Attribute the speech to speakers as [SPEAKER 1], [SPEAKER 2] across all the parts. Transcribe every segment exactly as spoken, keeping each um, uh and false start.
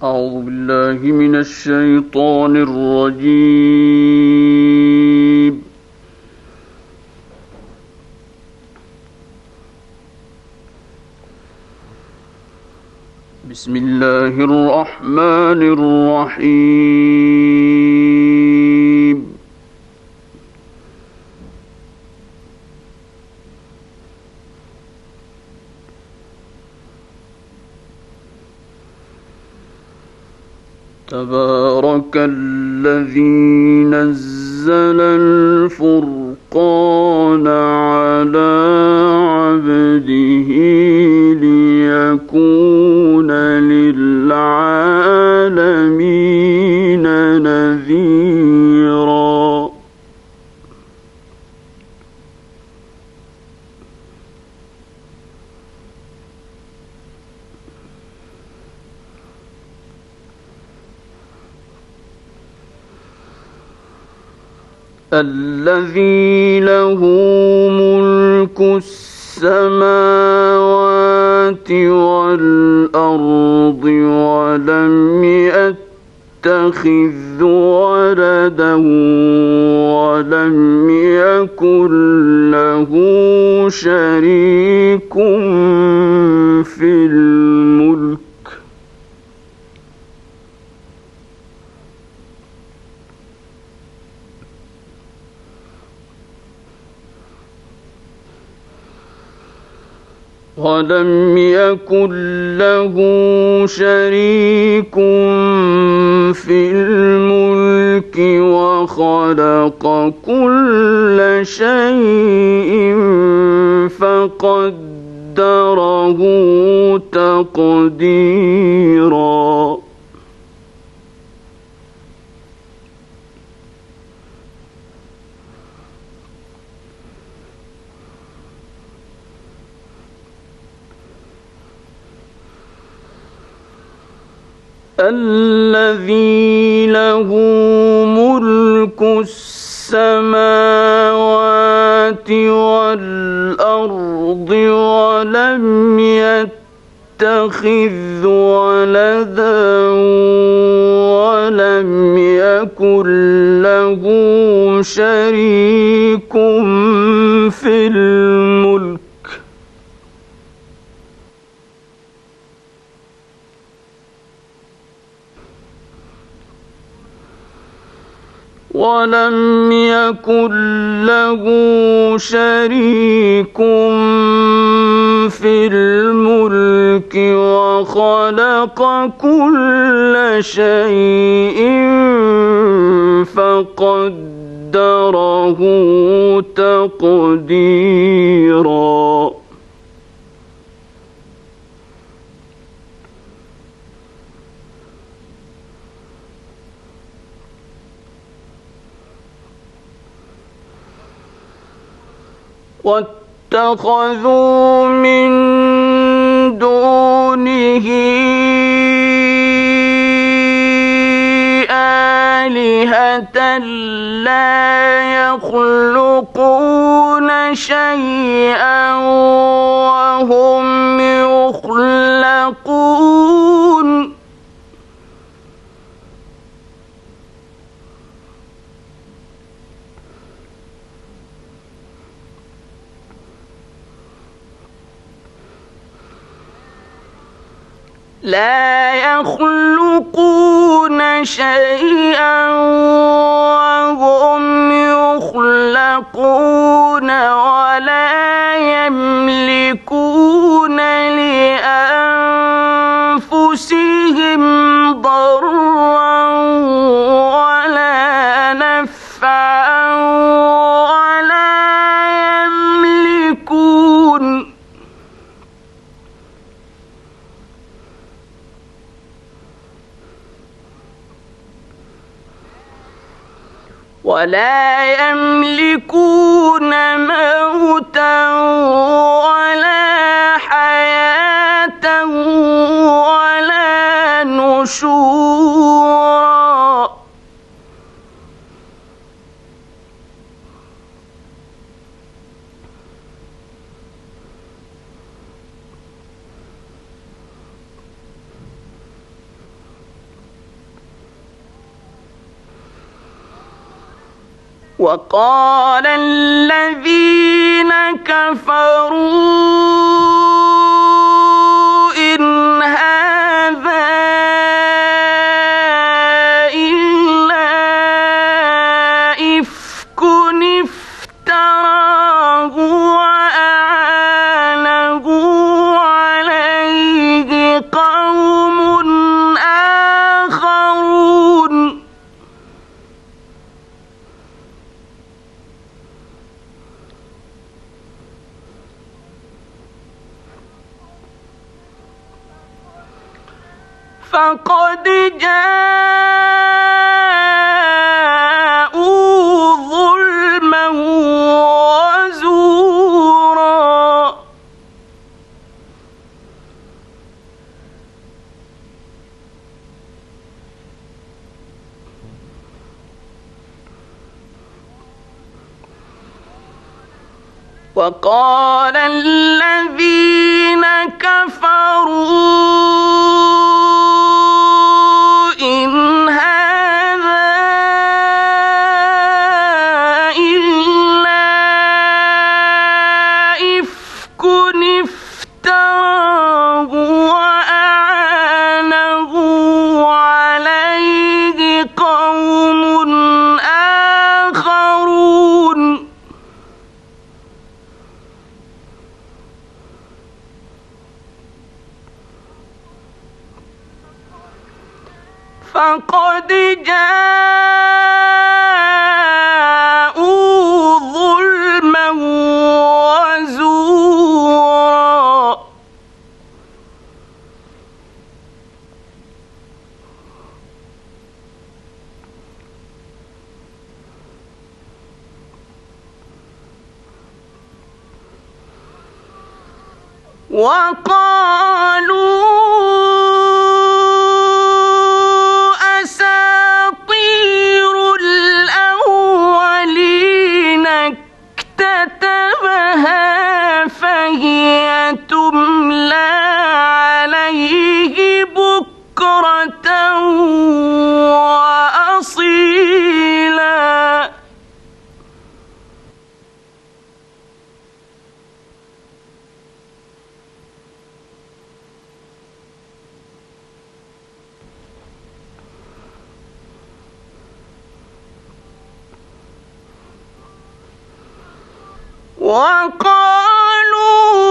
[SPEAKER 1] أعوذ بالله من الشيطان الرجيم. بسم الله الرحمن الرحيم. تبارك الذي نزل الفرقان على عبده ليكون للعالمين نذيرا. الذي له ملك السماوات والأرض ولم يتخذ ولدا ولم يكن له شريك في الملك ولم يكن له شريك في الملك وخلق كل شيء فقدره تقديرا. الذي له ملك السماوات والأرض ولم يتخذ ولدا ولم يكن له شريك في الملك ولم يكن له شريك في الملك وخلق كل شيء فقدره تقديرا. واتخذوا من دونه آلهة لا يخلقون شيئا وهم يخلقون لا يخلقون شيئا وهم يخلقون ولا يملكون لأنفسهم ضرا ولا نفعا ولا يملكون ولا يملكون موتا ولا حياة ولا نشورا. وقال الذين كفروا إن هذا إلا إفك افتراه وأعانه عليه قوم آخرون فقد جاءوا ظلما وزورا وقال الذين كفروا إن هذا إلا إفك افتراه وأعانه عليه قوم آخرون فقد جاءوا ظلما وزورا وقالوا فهي تملى عليه بكرة وأصيلا وقالوا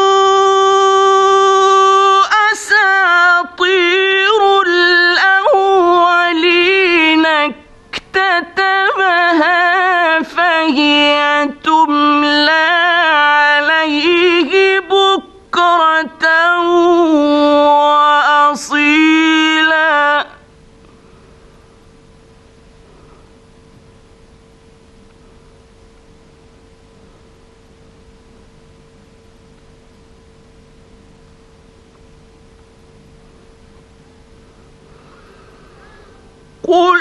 [SPEAKER 1] أساطير الأولين اكتتبها فهي تملى عليه بكرة وأصيلا قل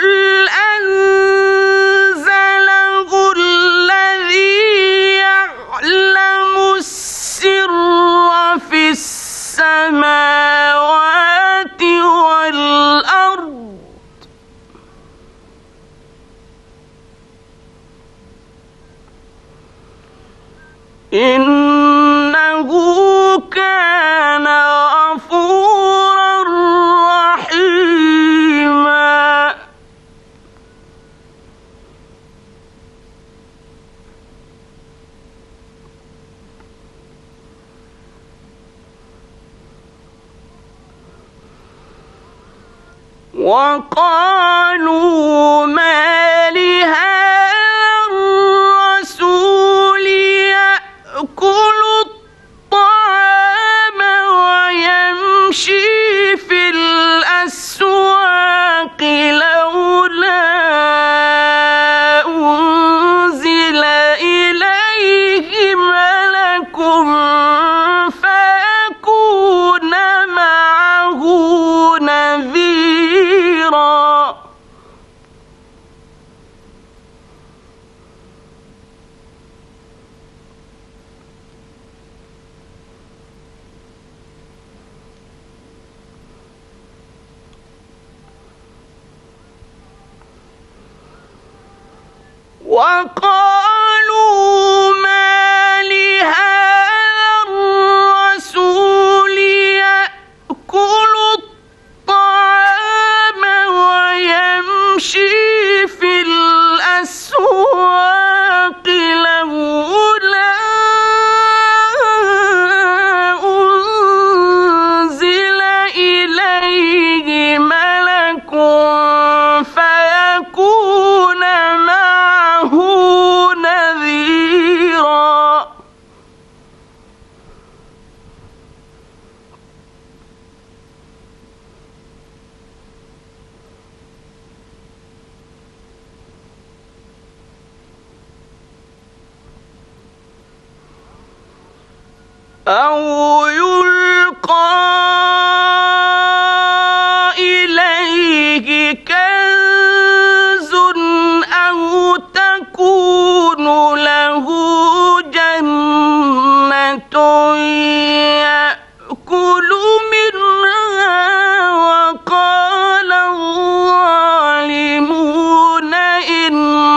[SPEAKER 1] أنزله الذي يعلم السر في السماوات والأرض إنه كان غفورا رحيما وقالوا ما لهذا الرسول يأكل الطعام ويمشي في الأسواق لولا أنزل إليه ملك فيكون معه نذيرا وقالوا ما لهذا الرسول يأكل الطعام ويمشي في الأسواق لولا أنزل إليه ملك فيكون معه نذيرا أو يلقى إليه كنز أو تكون له جنة يأكل منها وقال الظالمون إن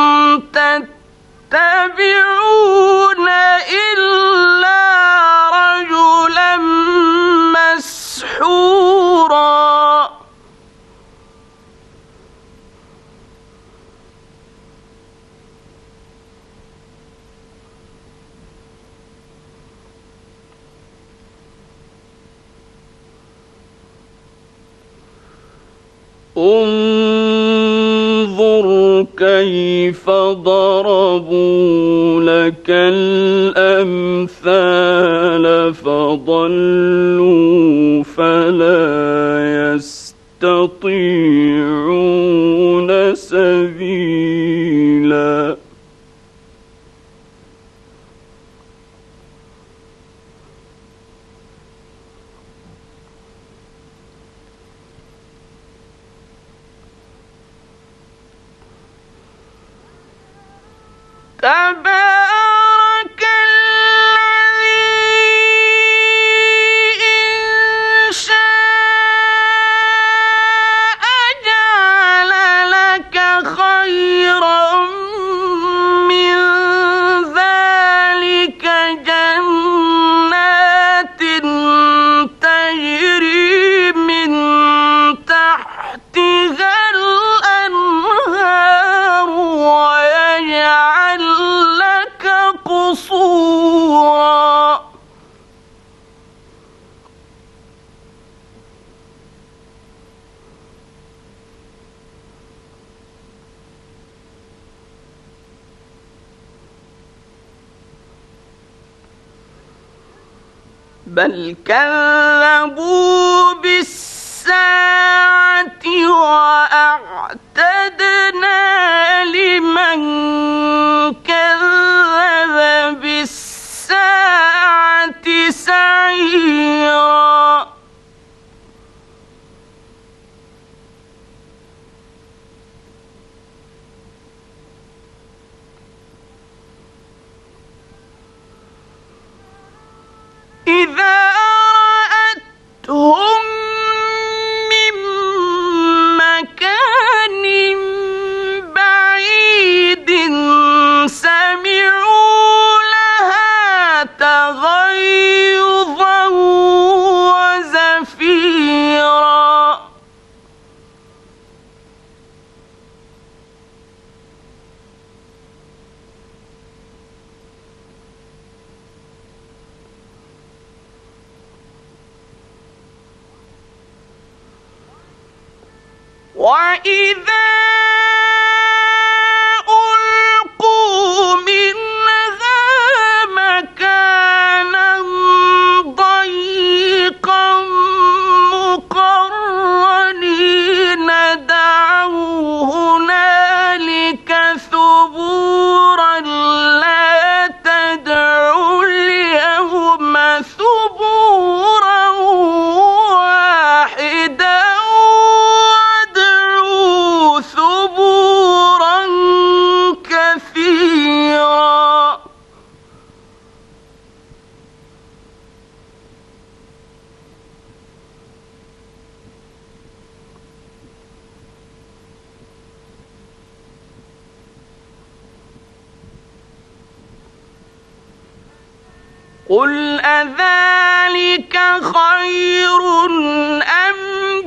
[SPEAKER 1] تتبعون إلا رجلا مسحورا انظر كيف ضربوا لك الأمثال فضلوا فلا يستطيعون سبيلا تبارك الذي إن شاء جعل لك خيرا من ذلك جنات تجري من تحتها الأنهار ويجعل لك قصورا بل كذبوا بالساعة وأعتدنا لمن كذب بالساعة سعيرا إذا رأتهم من مكان بعيد سمعوا لها تغيظا وزفيرا وإذا ألقوا منها مكانا ضيقا مقرنين دعوا هنالك ثبورا لا تدعوا اليوم ثبورا واحدا وادعوا قل أذلك خير أم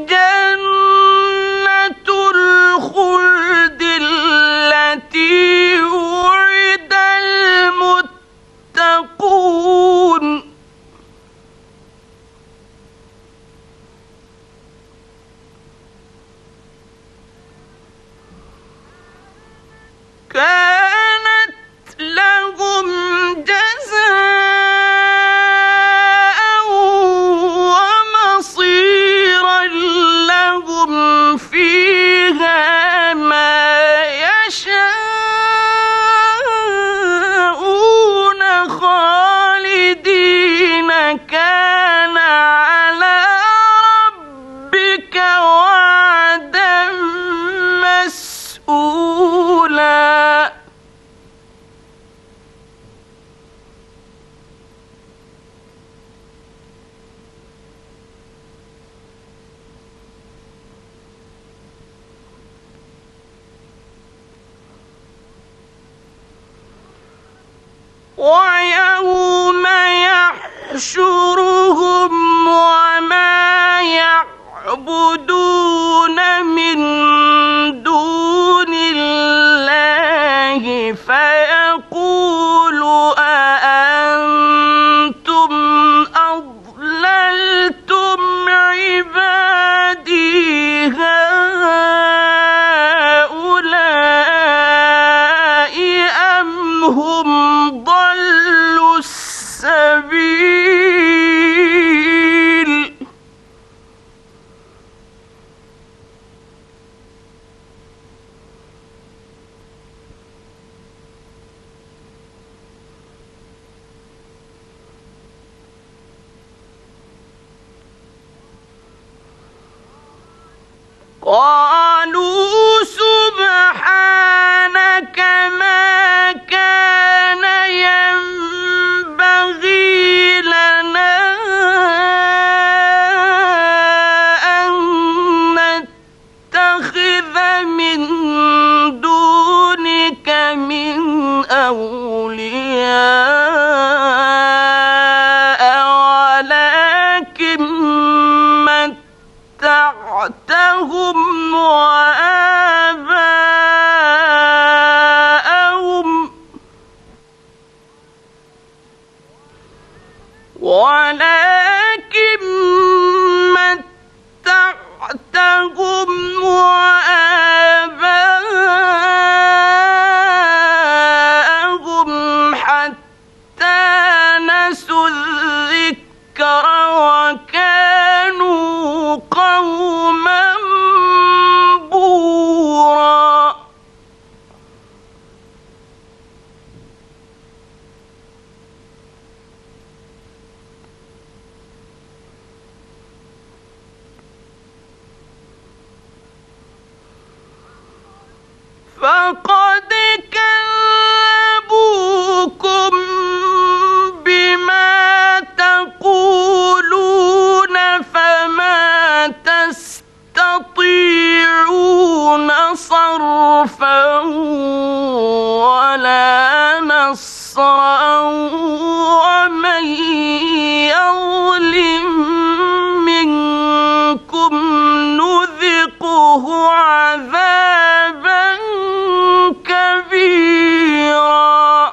[SPEAKER 1] جنة الخلد التي وعد المتقون كانت لهم جزاء ومصيرا لهم فيها ما يشاءون خالدين كان على ربك وعدا مسئولا ويوم يحشرهم وما يعبدون من دون الله فيقول أأنتم أضللتم عبادي هؤلاء أم هم ضلوا السبيل قالوا سبحانك ما كان ينبغي لنا أن نتخذ من دونك من أولياء ولكن متعتهم وآباءهم ولكن متعتهم وآباءهم حتى نسوا الذكر وكانوا قوما بورا فقد كذبوكم بما تقولون فما تستطيعون صرفا ولا نصرا ومن يظلم منكم نذقه عذابا كبيرا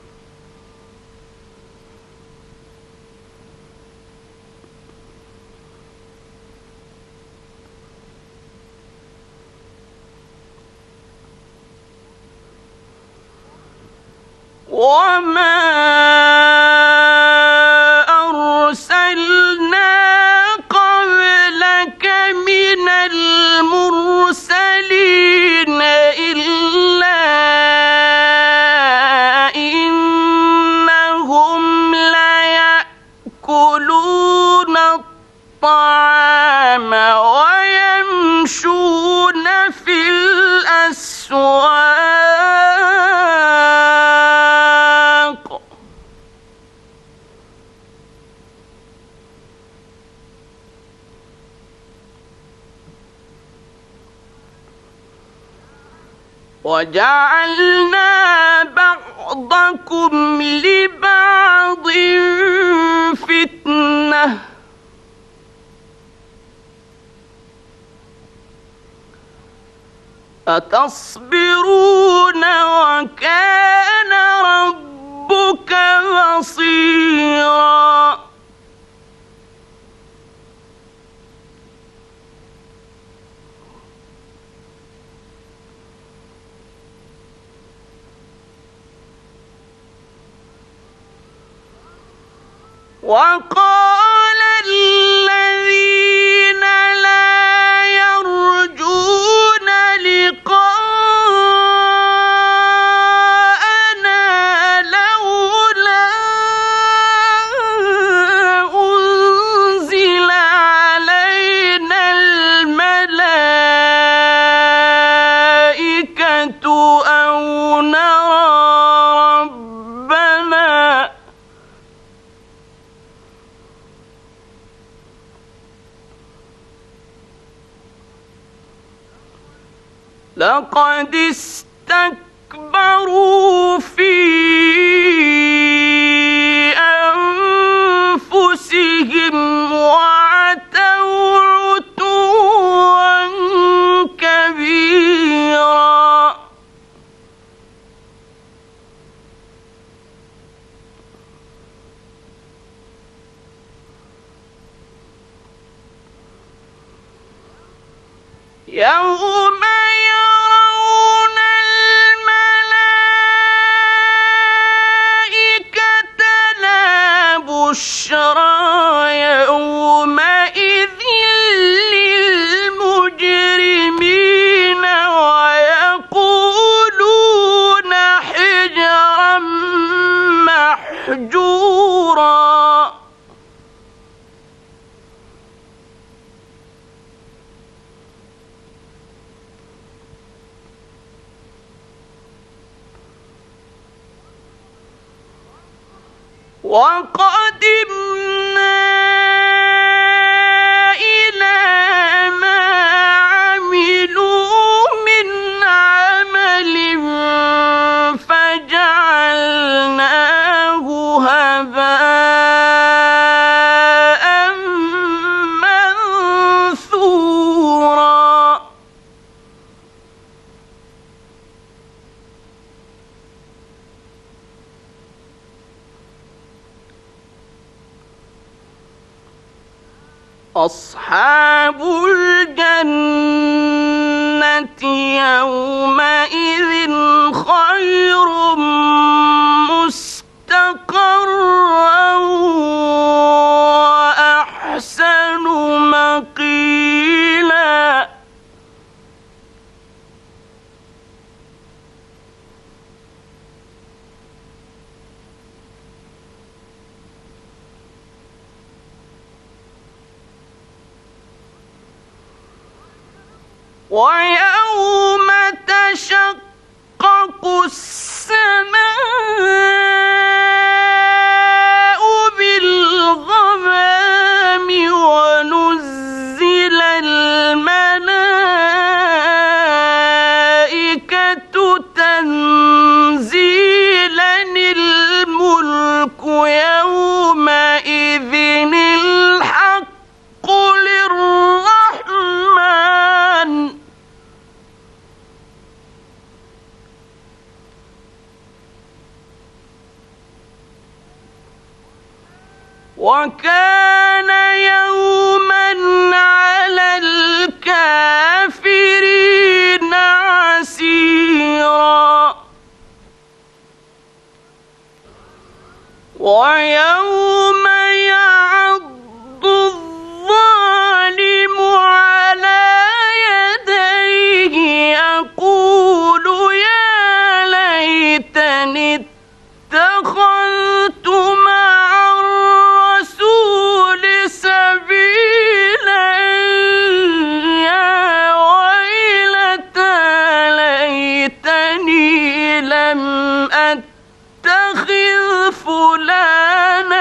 [SPEAKER 1] وما أرسلنا قبلك من المرسلين إلا إنهم ليأكلون الطعام ويمشون في الأسواق وجعلنا بعضكم لبعض فتنة أتصبرون وكان ربك بصيرا وقال الذين لا يرجون لقاءنا لولا أنزل علينا الملائكة أو نرى ربنا لقد استكبروا في أنفسهم وعتوا عتوا كبيرا يوم يرون الملائكة لا بشرى يومئذ للمجرمين ويقولون حجرا محجورا وقدمنا إلى ما عملوا من عمل فجعلناه هباء منثورا أصحاب الجنة يومئذ خير مستقرا وأحسن مقيلا ويوم تشقق السماء بالغمام ونزل الملائكة تنزيلا الملك يومئذ الحق للرحمن وكان يوما على الكافرين عسيرا ويوم يعض الظالم على يديه يقول يا ليتني اتخذت مع الرسول سبيلا يا ويلتى ليتني لم أتخذ فلانا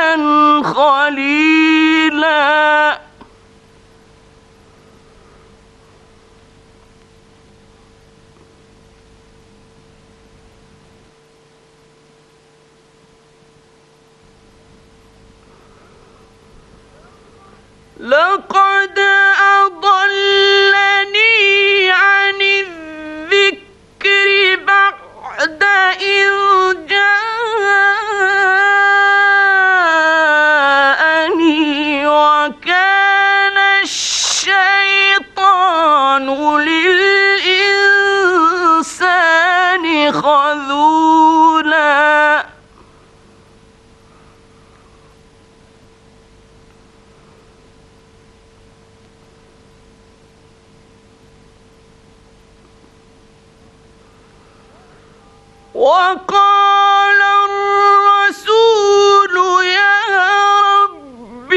[SPEAKER 1] وقال الرسول يا رب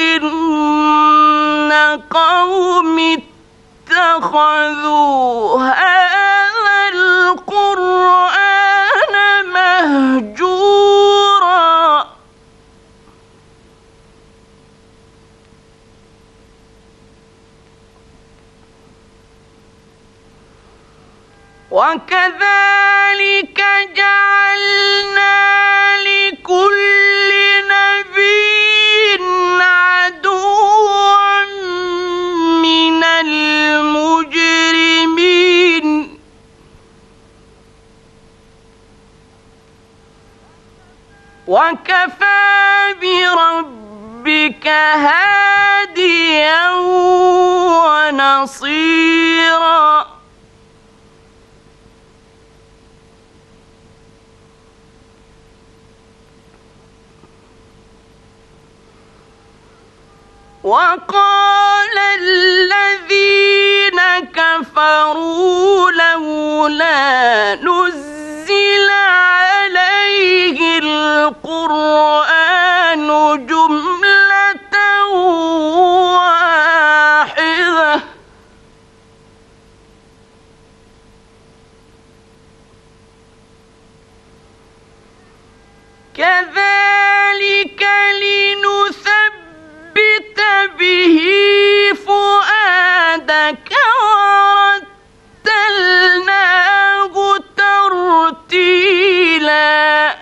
[SPEAKER 1] إن قومي اتخذوا هذا القرآن مهجورا وكذلك جعلنا لكل نبي عدوا من المجرمين وكفى بربك هاديا ونصيرا وقال الذين كفروا لولا نزل عليه القرآن جملة واحدة كذلك لنثبت به فؤادك ورتلناه ترتيلا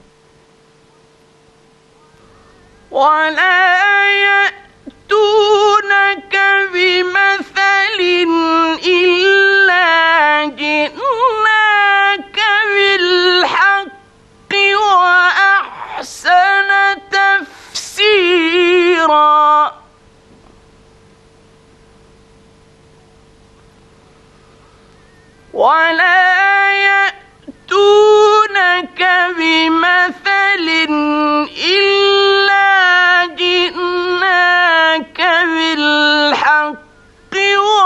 [SPEAKER 1] ولا يأتونك بمثل إلا جئناك بالحق وأحسن تفسيرا ولا يأتونك بمثل إلا جئناك بالحق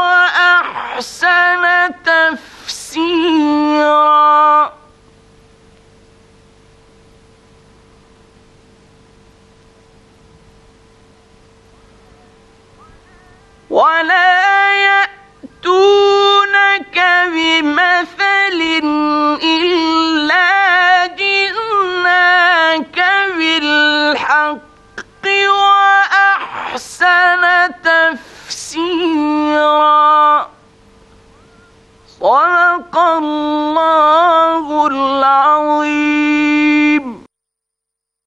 [SPEAKER 1] وأحسن تفسيرا ولا يأتونك بمثل إلا جئناك بالحق وأحسن تفسيرا صدق الله العظيم.